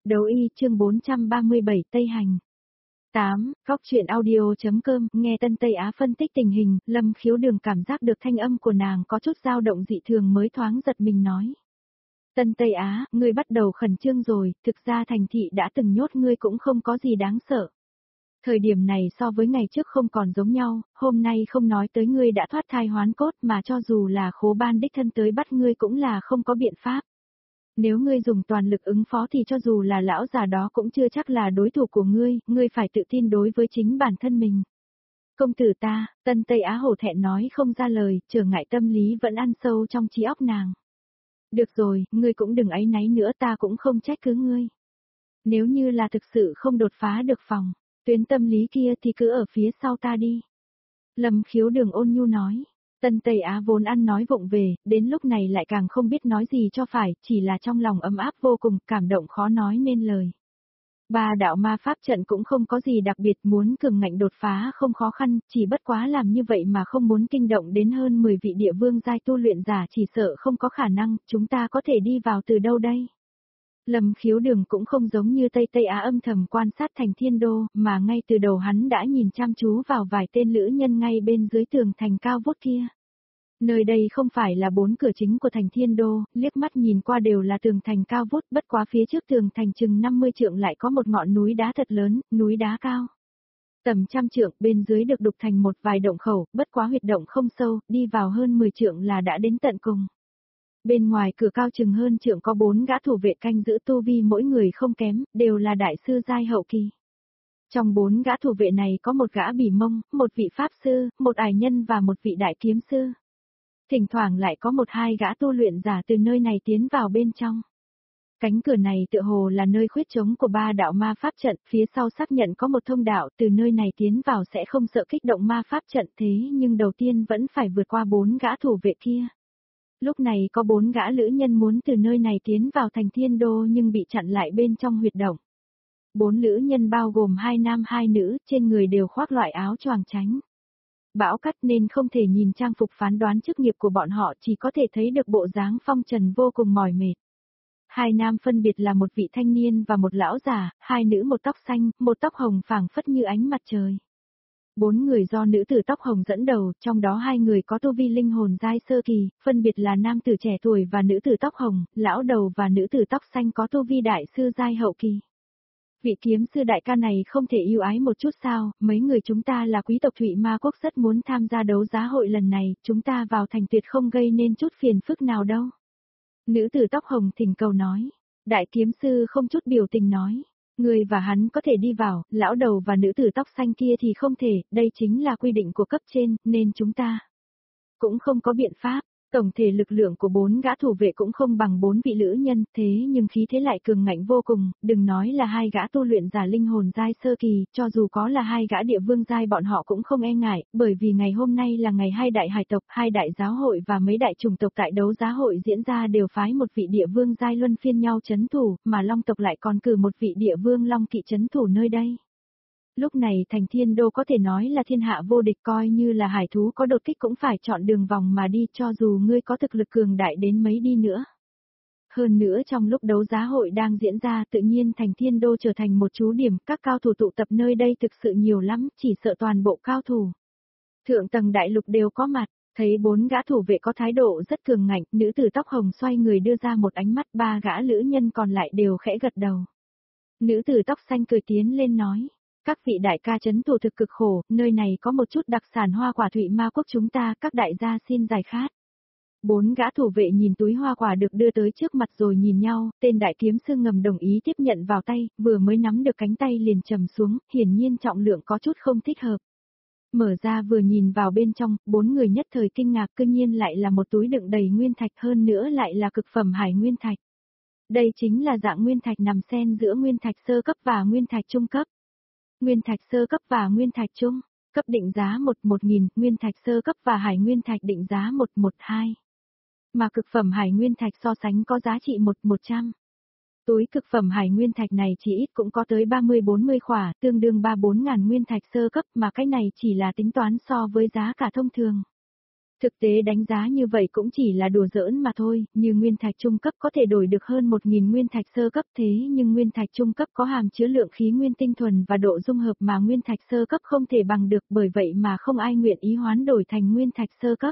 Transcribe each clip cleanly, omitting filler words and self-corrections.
Đấu y chương 437 Tây Hành 8. Góc truyện audio.com. Nghe Tân Tây Á phân tích tình hình, Lâm Khiếu Đường cảm giác được thanh âm của nàng có chút dao động dị thường mới thoáng giật mình nói. Tân Tây Á, ngươi bắt đầu khẩn trương rồi, thực ra thành thị đã từng nhốt ngươi cũng không có gì đáng sợ. Thời điểm này so với ngày trước không còn giống nhau, hôm nay không nói tới ngươi đã thoát thai hoán cốt mà cho dù là Khố Ban đích thân tới bắt ngươi cũng là không có biện pháp. Nếu ngươi dùng toàn lực ứng phó thì cho dù là lão già đó cũng chưa chắc là đối thủ của ngươi phải tự tin đối với chính bản thân mình. Công tử ta, Tân Tây Á hổ thẹn nói không ra lời, trở ngại tâm lý vẫn ăn sâu trong trí óc nàng. Được rồi, ngươi cũng đừng áy náy nữa, ta cũng không trách cứ ngươi. Nếu như là thực sự không đột phá được phòng, tuyến tâm lý kia thì cứ ở phía sau ta đi. Lâm Khiếu Đường ôn nhu nói. Tân Tây Á vốn ăn nói vụng về, đến lúc này lại càng không biết nói gì cho phải, chỉ là trong lòng ấm áp vô cùng, cảm động khó nói nên lời. Ba đạo ma pháp trận cũng không có gì đặc biệt, muốn cường ngạnh đột phá không khó khăn, chỉ bất quá làm như vậy mà không muốn kinh động đến hơn 10 vị địa vương giai tu luyện giả chỉ sợ không có khả năng, chúng ta có thể đi vào từ đâu đây? Lâm Khiếu Đường cũng không giống như Tây Á âm thầm quan sát thành Thiên Đô, mà ngay từ đầu hắn đã nhìn chăm chú vào vài tên lữ nhân ngay bên dưới tường thành cao vút kia. Nơi đây không phải là 4 cửa chính của thành Thiên Đô, liếc mắt nhìn qua đều là tường thành cao vút, bất quá phía trước tường thành chừng 50 trượng lại có một ngọn núi đá thật lớn, núi đá cao. Tầm trăm trượng, bên dưới được đục thành một vài động khẩu, bất quá huyệt động không sâu, đi vào hơn 10 trượng là đã đến tận cùng. Bên ngoài cửa cao chừng hơn trượng có 4 gã thủ vệ canh giữ tu vi mỗi người không kém, đều là đại sư giai hậu kỳ. Trong 4 gã thủ vệ này có một gã bỉ mông, một vị pháp sư, một ải nhân và một vị đại kiếm sư. Thỉnh thoảng lại có 1-2 gã tu luyện giả từ nơi này tiến vào bên trong. Cánh cửa này tựa hồ là nơi khuyết trống của 3 đạo ma pháp trận, phía sau xác nhận có một thông đạo, từ nơi này tiến vào sẽ không sợ kích động ma pháp trận, thế nhưng đầu tiên vẫn phải vượt qua 4 gã thủ vệ kia. Lúc này có 4 gã lữ nhân muốn từ nơi này tiến vào thành Thiên Đô nhưng bị chặn lại bên trong huyệt động. 4 lữ nhân bao gồm 2 nam 2 nữ, trên người đều khoác loại áo choàng tránh bão cắt nên không thể nhìn trang phục phán đoán chức nghiệp của bọn họ, chỉ có thể thấy được bộ dáng phong trần vô cùng mỏi mệt. 2 nam phân biệt là một vị thanh niên và một lão già, 2 nữ một tóc xanh, một tóc hồng phảng phất như ánh mặt trời. 4 người do nữ tử tóc hồng dẫn đầu, trong đó 2 người có tu vi linh hồn giai sơ kỳ, phân biệt là nam tử trẻ tuổi và nữ tử tóc hồng, lão đầu và nữ tử tóc xanh có tu vi đại sư giai hậu kỳ. Vị kiếm sư đại ca này không thể yêu ái một chút sao, mấy người chúng ta là quý tộc Thụy Ma Quốc rất muốn tham gia đấu giá hội lần này, chúng ta vào thành tuyệt không gây nên chút phiền phức nào đâu. Nữ tử tóc hồng thỉnh cầu nói, đại kiếm sư không chút biểu tình nói, người và hắn có thể đi vào, lão đầu và nữ tử tóc xanh kia thì không thể, đây chính là quy định của cấp trên, nên chúng ta cũng không có biện pháp. Tổng thể lực lượng của 4 gã thủ vệ cũng không bằng 4 vị lữ nhân, thế nhưng khí thế lại cường ngạnh vô cùng, đừng nói là 2 gã tu luyện giả linh hồn giai sơ kỳ, cho dù có là 2 gã địa vương giai bọn họ cũng không e ngại, bởi vì ngày hôm nay là ngày 2 đại hải tộc, 2 đại giáo hội và mấy đại chủng tộc tại đấu giá hội diễn ra đều phái một vị địa vương giai luân phiên nhau trấn thủ, mà Long tộc lại còn cử một vị địa vương Long kỵ trấn thủ nơi đây. Lúc này thành Thiên Đô có thể nói là thiên hạ vô địch, coi như là hải thú có đột kích cũng phải chọn đường vòng mà đi, cho dù ngươi có thực lực cường đại đến mấy đi nữa. Hơn nữa trong lúc đấu giá hội đang diễn ra tự nhiên thành Thiên Đô trở thành một trú điểm, các cao thủ tụ tập nơi đây thực sự nhiều lắm, chỉ sợ toàn bộ cao thủ thượng tầng đại lục đều có mặt. Thấy 4 gã thủ vệ có thái độ rất cường ngạnh, nữ tử tóc hồng xoay người đưa ra một ánh mắt, 3 gã lữ nhân còn lại đều khẽ gật đầu. Nữ tử tóc xanh cười tiến lên nói. Các vị đại ca trấn thủ thực cực khổ, nơi này có một chút đặc sản hoa quả Thụy Ma Quốc chúng ta, các đại gia xin giải khát. 4 gã thủ vệ nhìn túi hoa quả được đưa tới trước mặt rồi nhìn nhau, tên đại kiếm sư ngầm đồng ý tiếp nhận vào tay, vừa mới nắm được cánh tay liền trầm xuống, hiển nhiên trọng lượng có chút không thích hợp. Mở ra vừa nhìn vào bên trong, 4 người nhất thời kinh ngạc, cư nhiên lại là một túi đựng đầy nguyên thạch, hơn nữa lại là cực phẩm hải nguyên thạch. Đây chính là dạng nguyên thạch nằm xen giữa nguyên thạch sơ cấp và nguyên thạch trung cấp. Nguyên thạch sơ cấp và nguyên thạch trung cấp định giá 1-1000, nguyên thạch sơ cấp và hải nguyên thạch định giá 1-12. Mà cực phẩm hải nguyên thạch so sánh có giá trị 1-100. Túi cực phẩm hải nguyên thạch này chỉ ít cũng có tới 30-40 khỏa, tương đương 3-4 ngàn nguyên thạch sơ cấp, mà cái này chỉ là tính toán so với giá cả thông thường. Thực tế đánh giá như vậy cũng chỉ là đùa giỡn mà thôi, như nguyên thạch trung cấp có thể đổi được hơn 1.000 nguyên thạch sơ cấp thế nhưng nguyên thạch trung cấp có hàm chứa lượng khí nguyên tinh thuần và độ dung hợp mà nguyên thạch sơ cấp không thể bằng được, bởi vậy mà không ai nguyện ý hoán đổi thành nguyên thạch sơ cấp.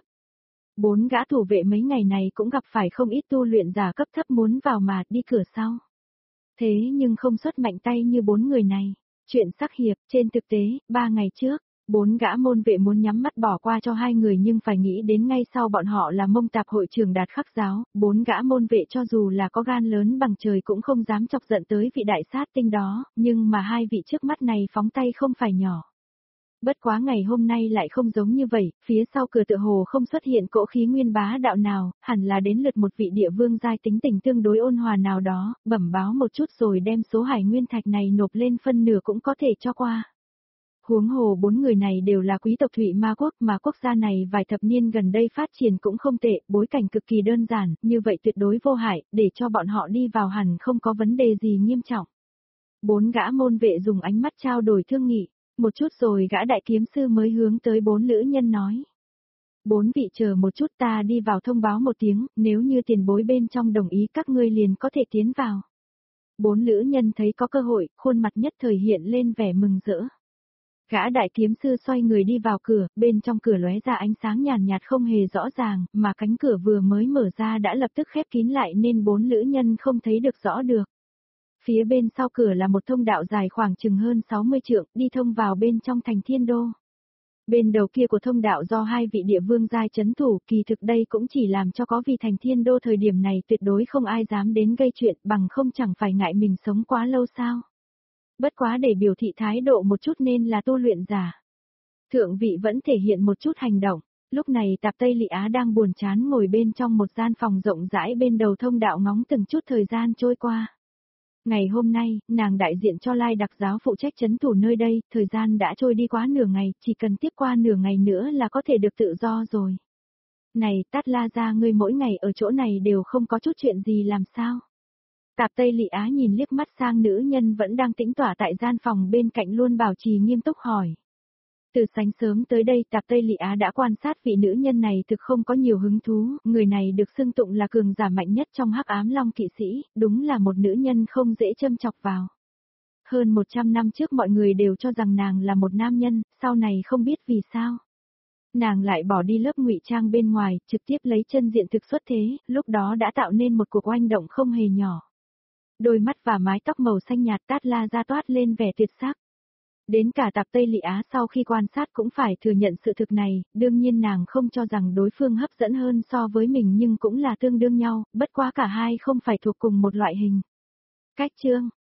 4 gã thủ vệ mấy ngày này cũng gặp phải không ít tu luyện giả cấp thấp muốn vào mà đi cửa sau. Thế nhưng không xuất mạnh tay như 4 người này. Chuyện sắc hiệp, trên thực tế, 3 ngày trước, 4 gã môn vệ muốn nhắm mắt bỏ qua cho 2 người nhưng phải nghĩ đến ngay sau bọn họ là Mông Tạp hội trưởng Đạt Khắc giáo, 4 gã môn vệ cho dù là có gan lớn bằng trời cũng không dám chọc giận tới vị đại sát tinh đó, nhưng mà 2 vị trước mắt này phóng tay không phải nhỏ. Bất quá ngày hôm nay lại không giống như vậy, phía sau cửa tựa hồ không xuất hiện cỗ khí nguyên bá đạo nào, hẳn là đến lượt một vị địa vương giai tính tình tương đối ôn hòa nào đó, bẩm báo một chút rồi đem số hải nguyên thạch này nộp lên phân nửa cũng có thể cho qua. Huống hồ 4 người này đều là quý tộc Thụy Ma Quốc mà quốc gia này vài thập niên gần đây phát triển cũng không tệ, bối cảnh cực kỳ đơn giản, như vậy tuyệt đối vô hại, để cho bọn họ đi vào hẳn không có vấn đề gì nghiêm trọng. 4 gã môn vệ dùng ánh mắt trao đổi thương nghị. Một chút rồi gã đại kiếm sư mới hướng tới 4 nữ nhân nói. 4 vị chờ một chút ta đi vào thông báo một tiếng, nếu như tiền bối bên trong đồng ý các ngươi liền có thể tiến vào. 4 nữ nhân thấy có cơ hội, khuôn mặt nhất thời hiện lên vẻ mừng rỡ. Gã đại kiếm sư xoay người đi vào cửa, bên trong cửa lóe ra ánh sáng nhàn nhạt không hề rõ ràng, mà cánh cửa vừa mới mở ra đã lập tức khép kín lại nên 4 nữ nhân không thấy được rõ được. Phía bên sau cửa là một thông đạo dài khoảng chừng hơn 60 trượng, đi thông vào bên trong thành Thiên Đô. Bên đầu kia của thông đạo do 2 vị địa vương giai trấn thủ, kỳ thực đây cũng chỉ làm cho có vì thành Thiên Đô thời điểm này tuyệt đối không ai dám đến gây chuyện, bằng không chẳng phải ngại mình sống quá lâu sao. Bất quá để biểu thị thái độ một chút nên là tu luyện giả. Thượng vị vẫn thể hiện một chút hành động, lúc này Tạp Tây Lị Á đang buồn chán ngồi bên trong một gian phòng rộng rãi bên đầu thông đạo ngóng từng chút thời gian trôi qua. Ngày hôm nay, nàng đại diện cho Lai Đặc giáo phụ trách trấn thủ nơi đây, thời gian đã trôi đi quá nửa ngày, chỉ cần tiếp qua nửa ngày nữa là có thể được tự do rồi. Này, Tát La gia ngươi mỗi ngày ở chỗ này đều không có chút chuyện gì làm sao? Tạp Tây Lị Á nhìn liếc mắt sang nữ nhân vẫn đang tĩnh tỏa tại gian phòng bên cạnh luôn bảo trì nghiêm túc hỏi. Từ sáng sớm tới đây Tạp Tây Lị Á đã quan sát vị nữ nhân này thực không có nhiều hứng thú, người này được xưng tụng là cường giả mạnh nhất trong Hắc Ám Long kỵ sĩ, đúng là một nữ nhân không dễ châm chọc vào. Hơn 100 năm trước mọi người đều cho rằng nàng là một nam nhân, sau này không biết vì sao. Nàng lại bỏ đi lớp ngụy trang bên ngoài, trực tiếp lấy chân diện thực xuất thế, lúc đó đã tạo nên một cuộc oanh động không hề nhỏ. Đôi mắt và mái tóc màu xanh nhạt Tát La ra toát lên vẻ tuyệt sắc. Đến cả Tạp Tây Lị Á sau khi quan sát cũng phải thừa nhận sự thực này, đương nhiên nàng không cho rằng đối phương hấp dẫn hơn so với mình nhưng cũng là tương đương nhau, bất quá cả hai không phải thuộc cùng một loại hình. Cách chương